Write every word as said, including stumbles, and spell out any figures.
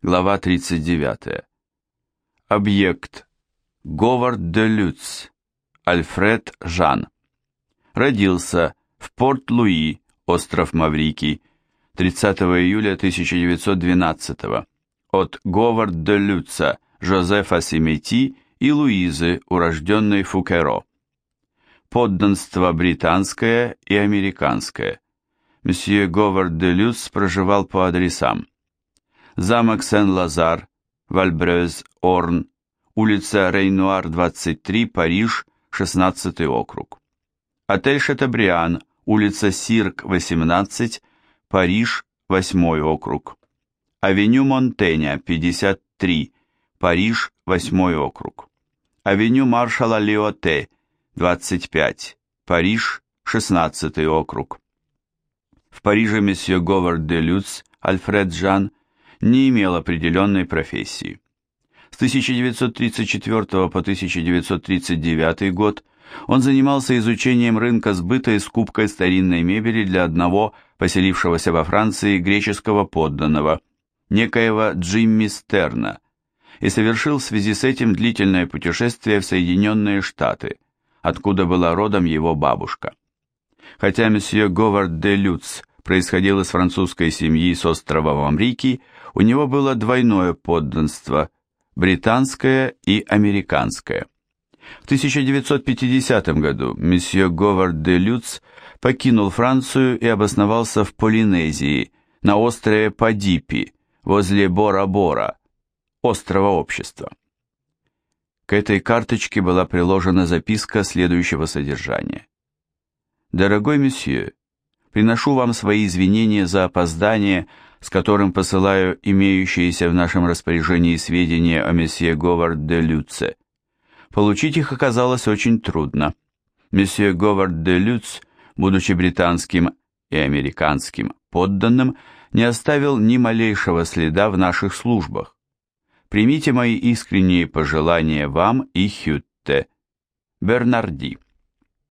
Глава тридцать девятая. Объект. Говард де Люц. Альфред Жан. Родился в Порт-Луи, остров Маврикий, тридцатого июля тысяча девятьсот двенадцатого, от Говард де Люца, Жозефа Семети и Луизы, урожденной Фукеро. Подданство британское и американское. Месье Говард де Люц проживал по адресам: замок Сен-Лазар, Вальбрёз, Орн, улица Рейнуар, двадцать три, Париж, шестнадцатый округ. Отель Шатобриан, улица Сирк, восемнадцать, Париж, восьмой округ. Авеню Монтеня, пятьдесят три, Париж, восьмой округ. Авеню маршала Лиоте, двадцать пять, Париж, шестнадцатый округ. В Париже месье Говард де Люц, Альфред Жан, не имел определенной профессии. С тысяча девятьсот тридцать четвёртого по тысяча девятьсот тридцать девятый год он занимался изучением рынка сбыта и скупкой старинной мебели для одного поселившегося во Франции греческого подданного, некоего Джимми Стерна, и совершил в связи с этим длительное путешествие в Соединенные Штаты, откуда была родом его бабушка. Хотя месье Говард де Люц происходил из французской семьи с острова Маврикий, у него было двойное подданство – британское и американское. В тысяча девятьсот пятидесятом году месье Говард де Люц покинул Францию и обосновался в Полинезии, на острове Падипи, возле Бора-Бора, острова Общества. К этой карточке была приложена записка следующего содержания. «Дорогой месье, приношу вам свои извинения за опоздание, с которым посылаю имеющиеся в нашем распоряжении сведения о месье Говард де Люце. Получить их оказалось очень трудно. Месье Говард де Люц, будучи британским и американским подданным, не оставил ни малейшего следа в наших службах. Примите мои искренние пожелания вам и Хютте. Бернарди».